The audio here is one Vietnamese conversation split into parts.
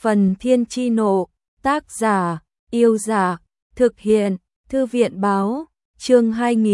Phần Thiên Chi Nộ, tác giả, Yêu Dạ, thực hiện, Thư viện Báo, chương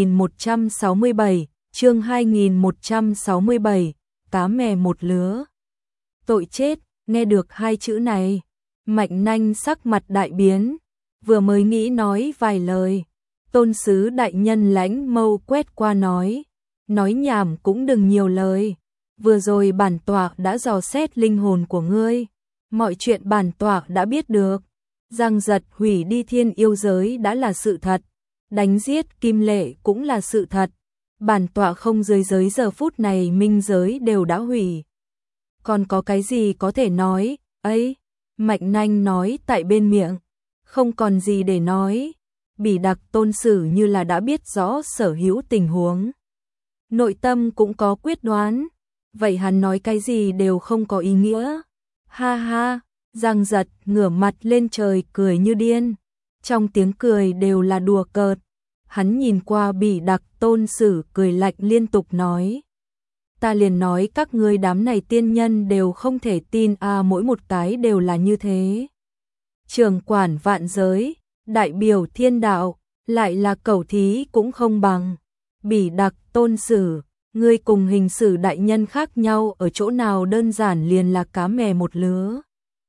2167, cá mè một lứa. Tội chết, nghe được hai chữ này, Mạnh Nanh sắc mặt đại biến, vừa mới nghĩ nói vài lời, tôn sứ đại nhân lãnh mâu quét qua nói nhảm cũng đừng nhiều lời, vừa rồi bản tọa đã dò xét linh hồn của ngươi, mọi chuyện bản tọa đã biết được, Giang Giật hủy đi thiên yêu giới đã là sự thật, đánh giết Kim Lệ cũng là sự thật, bản tọa không dưới giới giờ phút này minh giới đều đã hủy. Còn có cái gì có thể nói, ấy, Mạnh Nanh nói tại bên miệng, không còn gì để nói, Bỉ Đặc tôn sử như là đã biết rõ sở hữu tình huống. Nội tâm cũng có quyết đoán, vậy hắn nói cái gì đều không có ý nghĩa. Ha ha, Giang Giật ngửa mặt lên trời cười như điên, trong tiếng cười đều là đùa cợt. Hắn nhìn qua Bỉ Đặc tôn sử cười lạnh liên tục nói. Ta liền nói các ngươi đám này tiên nhân đều không thể tin à, mỗi một cái đều là như thế. Trưởng quản vạn giới, đại biểu thiên đạo, lại là cẩu thí cũng không bằng. Bỉ Đặc tôn sử, ngươi cùng hình sử đại nhân khác nhau ở chỗ nào, đơn giản liền là cá mè một lứa.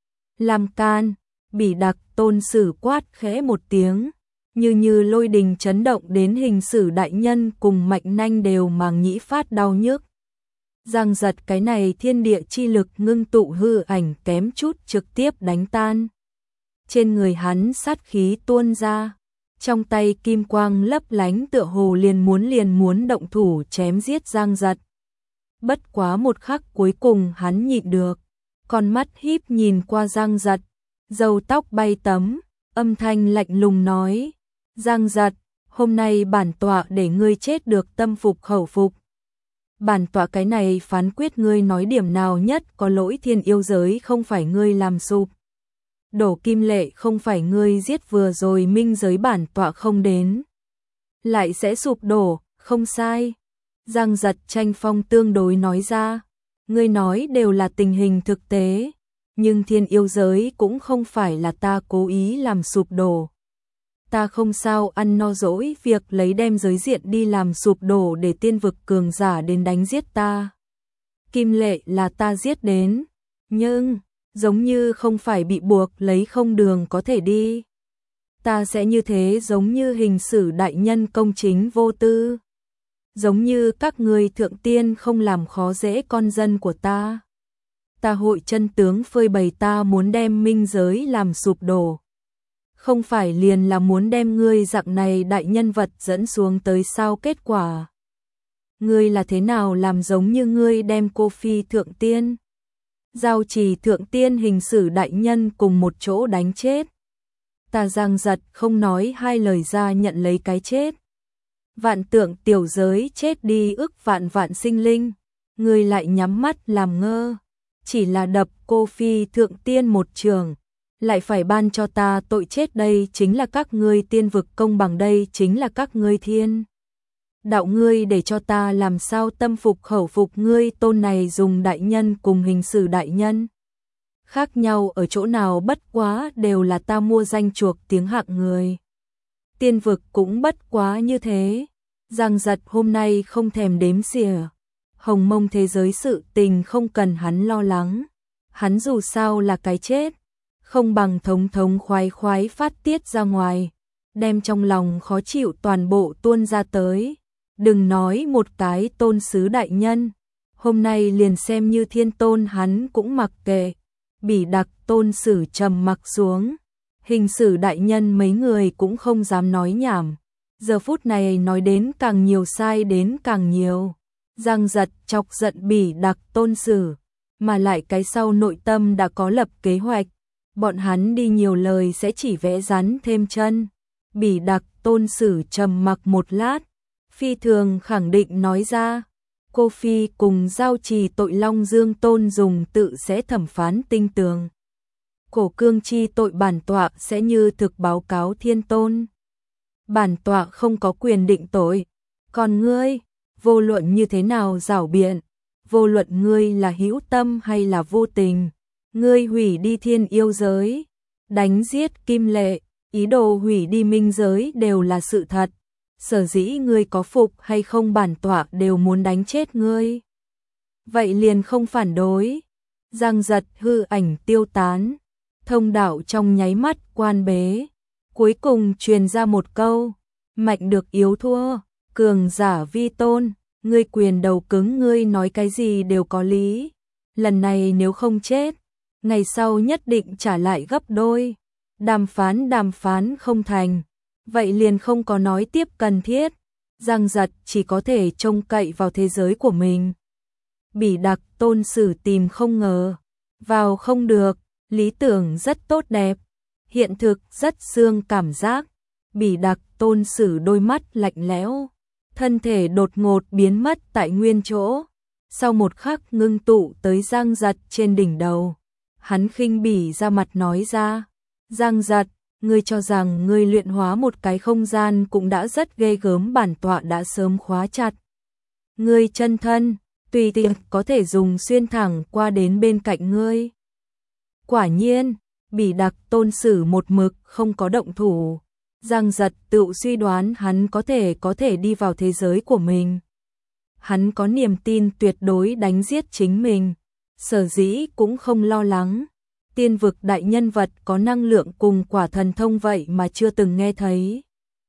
Làm can, Bỉ Đặc tôn sử quát khẽ một tiếng, như lôi đình chấn động đến hình sử đại nhân cùng Mạnh Nanh đều màng nhĩ phát đau nhức. Giang Giật cái này thiên địa chi lực ngưng tụ hư ảnh kém chút trực tiếp đánh tan. Trên người hắn sát khí tuôn ra, trong tay kim quang lấp lánh tựa hồ liền muốn động thủ chém giết Giang Giật. Bất quá một khắc cuối cùng hắn nhịn được, con mắt híp nhìn qua Giang Giật, râu tóc bay tấm, âm thanh lạnh lùng nói: "Giang Giật, hôm nay bản tọa để ngươi chết được tâm phục khẩu phục. Bản tọa cái này phán quyết ngươi nói điểm nào nhất có lỗi, thiên yêu giới không phải ngươi làm sụp. Đổ Kim Lệ không phải ngươi giết, vừa rồi minh giới bản tọa không đến lại sẽ sụp đổ, không sai." Giang Giật tranh phong tương đối nói ra, ngươi nói đều là tình hình thực tế, nhưng thiên yêu giới cũng không phải là ta cố ý làm sụp đổ. Ta không sao ăn no dỗi việc lấy đem giới diện đi làm sụp đổ để tiên vực cường giả đến đánh giết ta. Kim Lệ là ta giết đến, nhưng giống như không phải bị buộc lấy không đường có thể đi. Ta sẽ như thế giống như hình sử đại nhân công chính vô tư. Giống như các ngươi thượng tiên không làm khó dễ con dân của ta. Ta hội chân tướng phơi bày ta muốn đem minh giới làm sụp đổ. Không phải liền là muốn đem ngươi dạng này đại nhân vật dẫn xuống tới sao, kết quả ngươi là thế nào làm giống như ngươi đem Cô Phi thượng tiên, Giao Trì thượng tiên, hình sử đại nhân cùng một chỗ đánh chết. Ta Giang Giật không nói hai lời ra nhận lấy cái chết. Vạn tượng tiểu giới chết đi ức vạn vạn sinh linh, ngươi lại nhắm mắt làm ngơ, chỉ là đập Cô Phi thượng tiên một trường, lại phải ban cho ta tội chết. Đây chính là các ngươi tiên vực công bằng, đây chính là các ngươi thiên đạo, ngươi để cho ta làm sao tâm phục khẩu phục. Ngươi tôn này dùng đại nhân cùng hình sử đại nhân khác nhau ở chỗ nào, bất quá đều là ta mua danh chuộc tiếng hạng người. Tiên vực cũng bất quá như thế. Giang Giật hôm nay không thèm đếm xỉa, hồng mông thế giới sự tình không cần hắn lo lắng, hắn dù sao là cái chết, không bằng thống khoái phát tiết ra ngoài, đem trong lòng khó chịu toàn bộ tuôn ra tới. Đừng nói một cái tôn sứ đại nhân, hôm nay liền xem như thiên tôn hắn cũng mặc kệ. Bỉ Đặc tôn sử trầm mặc xuống, hình sử đại nhân mấy người cũng không dám nói nhảm, giờ phút này nói đến càng nhiều sai đến càng nhiều. Giang Giật chọc giận Bỉ Đặc tôn sử, mà lại cái sau nội tâm đã có lập kế hoạch, bọn hắn đi nhiều lời sẽ chỉ vẽ rắn thêm chân. Bỉ Đặc tôn sử trầm mặc một lát, phi thường khẳng định nói ra: Cô Phi cùng Giao Trì tội Long Dương tôn dùng tự sẽ thẩm phán tinh tường. Cổ cương chi tội bản tọa sẽ như thực báo cáo thiên tôn. Bản tọa không có quyền định tội. Còn ngươi, vô luận như thế nào giảo biện, vô luận ngươi là hữu tâm hay là vô tình, ngươi hủy đi thiên yêu giới, đánh giết Kim Lệ, ý đồ hủy đi minh giới đều là sự thật. Sở dĩ ngươi có phục hay không bản tọa đều muốn đánh chết ngươi. Vậy liền không phản đối. Giang Giật hư ảnh tiêu tán, thông đạo trong nháy mắt quan bế. Cuối cùng truyền ra một câu, mạnh được yếu thua, cường giả vi tôn, ngươi quyền đầu cứng, ngươi nói cái gì đều có lý. Lần này nếu không chết, ngày sau nhất định trả lại gấp đôi. Đàm phán không thành, vậy liền không có nói tiếp cần thiết. Giang Giật chỉ có thể trông cậy vào thế giới của mình. Bỉ Đặc Tôn Sử tìm không ngờ, vào không được, lý tưởng rất tốt đẹp, hiện thực rất xương cảm giác. Bỉ Đặc Tôn Sử đôi mắt lạnh lẽo, thân thể đột ngột biến mất tại nguyên chỗ. Sau một khắc ngưng tụ tới Giang Giật trên đỉnh đầu. Hắn khinh bỉ ra mặt nói ra, Giang Giật, ngươi cho rằng ngươi luyện hóa một cái không gian cũng đã rất ghê gớm, bản tọa đã sớm khóa chặt. Ngươi chân thân, tùy tiện có thể dùng xuyên thẳng qua đến bên cạnh ngươi. Quả nhiên, Bỉ Đặc Tôn Sử một mực không có động thủ. Giang Giật tự suy đoán hắn có thể đi vào thế giới của mình. Hắn có niềm tin tuyệt đối đánh giết chính mình, sở dĩ cũng không lo lắng. Tiên vực đại nhân vật có năng lượng cùng quả thần thông vậy mà chưa từng nghe thấy.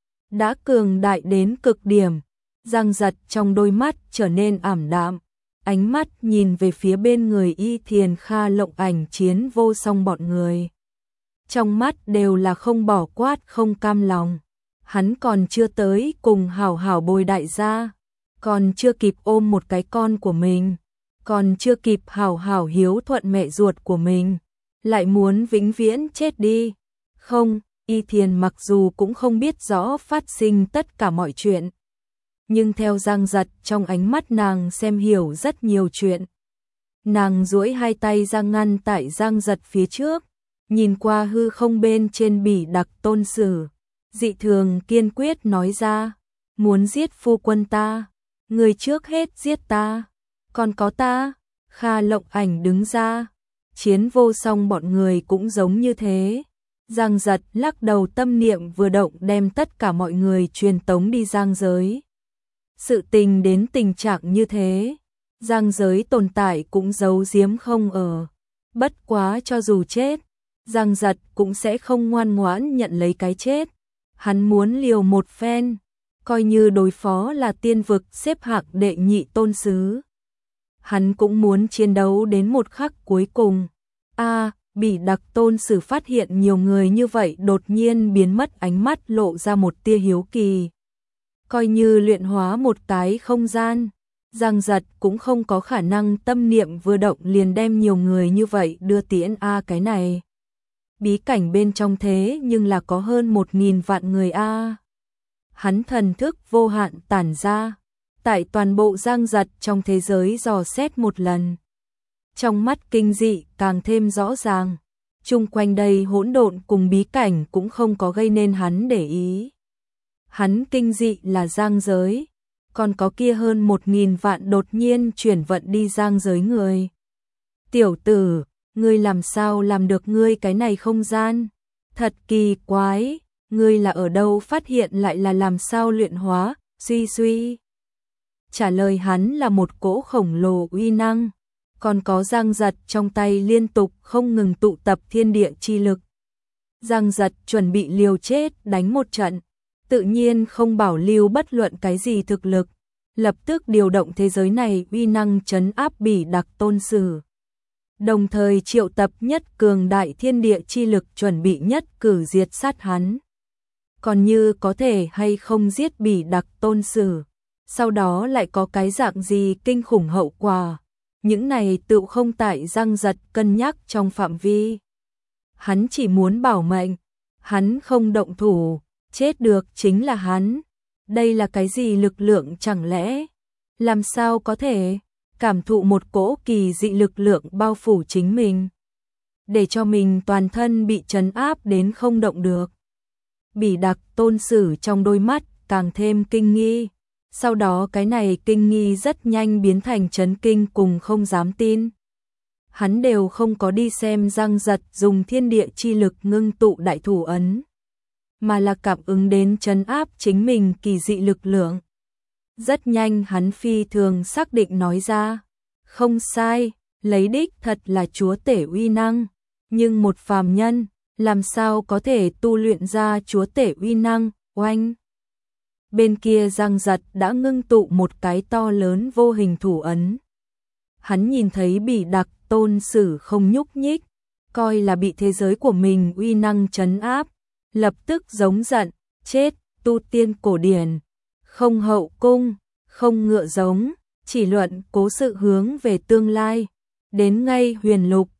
Đã cường đại đến cực điểm, Giang Giật trong đôi mắt trở nên ảm đạm, ánh mắt nhìn về phía bên người Y Thiền Kha Lộng Ảnh Chiến Vô Song bọn người. Trong mắt đều là không bỏ quát, không cam lòng. Hắn còn chưa tới cùng hảo hảo bồi đại gia, còn chưa kịp ôm một cái con của mình, còn chưa kịp hảo hảo hiếu thuận mẹ ruột của mình, lại muốn vĩnh viễn chết đi. Không, Y Thiền mặc dù cũng không biết rõ phát sinh tất cả mọi chuyện, nhưng theo Giang Giật trong ánh mắt nàng xem hiểu rất nhiều chuyện. Nàng duỗi hai tay ra ngăn tại Giang Giật phía trước, nhìn qua hư không bên trên Bỉ Đặc Tôn Sử, dị thường kiên quyết nói ra, muốn giết phu quân ta, người trước hết giết ta, còn có ta. Kha Lộng Ảnh đứng ra, Chiến Vô Song bọn người cũng giống như thế. Giang Giật lắc đầu, tâm niệm vừa động đem tất cả mọi người truyền tống đi giang giới. Sự tình đến tình trạng như thế, giang giới tồn tại cũng giấu giếm không ở. Bất quá cho dù chết, Giang Giật cũng sẽ không ngoan ngoãn nhận lấy cái chết. Hắn muốn liều một phen, coi như đối phó là tiên vực xếp hạng đệ nhị tôn sứ. Hắn cũng muốn chiến đấu đến một khắc cuối cùng. Bỉ Đặc Tôn Sử phát hiện nhiều người như vậy đột nhiên biến mất, ánh mắt lộ ra một tia hiếu kỳ. Coi như luyện hóa một cái không gian, Giang Giật cũng không có khả năng tâm niệm vừa động liền đem nhiều người như vậy đưa tiễn. Cái này bí cảnh bên trong thế nhưng là có hơn 1.000 vạn người a. Hắn thần thức vô hạn tản ra, tại toàn bộ Giang Giật trong thế giới dò xét một lần. Trong mắt kinh dị càng thêm rõ ràng, chung quanh đây hỗn độn cùng bí cảnh cũng không có gây nên hắn để ý. Hắn kinh dị là giang giới, còn có kia hơn 1.000 vạn đột nhiên chuyển vận đi giang giới người. Tiểu tử, ngươi làm sao làm được, ngươi cái này không gian? Thật kỳ quái, ngươi là ở đâu phát hiện lại là làm sao luyện hóa? Suy. Trả lời hắn là một cỗ khổng lồ uy năng, còn có Giang Giật trong tay liên tục không ngừng tụ tập thiên địa chi lực. Giang Giật chuẩn bị liều chết đánh một trận, tự nhiên không bảo lưu bất luận cái gì thực lực, lập tức điều động thế giới này uy năng trấn áp Bỉ Đặc Tôn Sử. Đồng thời triệu tập nhất cường đại thiên địa chi lực chuẩn bị nhất cử diệt sát hắn. Còn như có thể hay không giết Bỉ Đặc Tôn Sử, sau đó lại có cái dạng gì kinh khủng hậu quả, những này tự không tại Giang Giật cân nhắc trong phạm vi. Hắn chỉ muốn bảo mệnh, hắn không động thủ, chết được chính là hắn. Đây là cái gì lực lượng chẳng lẽ? Làm sao có thể cảm thụ một cỗ kỳ dị lực lượng bao phủ chính mình, để cho mình toàn thân bị trấn áp đến không động được. Bỉ Đặc Tôn Sử trong đôi mắt càng thêm kinh nghi, sau đó cái này kinh nghi rất nhanh biến thành chấn kinh cùng không dám tin. hắn đều không có đi xem Giang Giật dùng thiên địa chi lực ngưng tụ đại thủ ấn, mà là cảm ứng đến trấn áp chính mình kỳ dị lực lượng. Rất nhanh hắn phi thường xác định nói ra, không sai, lấy đích thật là chúa tể uy năng, nhưng một phàm nhân, làm sao có thể tu luyện ra chúa tể uy năng, oanh. Bên kia Giang Giật đã ngưng tụ một cái to lớn vô hình thủ ấn. Hắn nhìn thấy Bỉ Đặc tôn sử không nhúc nhích, coi là bị thế giới của mình uy năng trấn áp, lập tức giống giận, chết, tu tiên cổ điển, không hậu cung, không ngựa giống, chỉ luận cố sự hướng về tương lai, đến ngay huyền lục,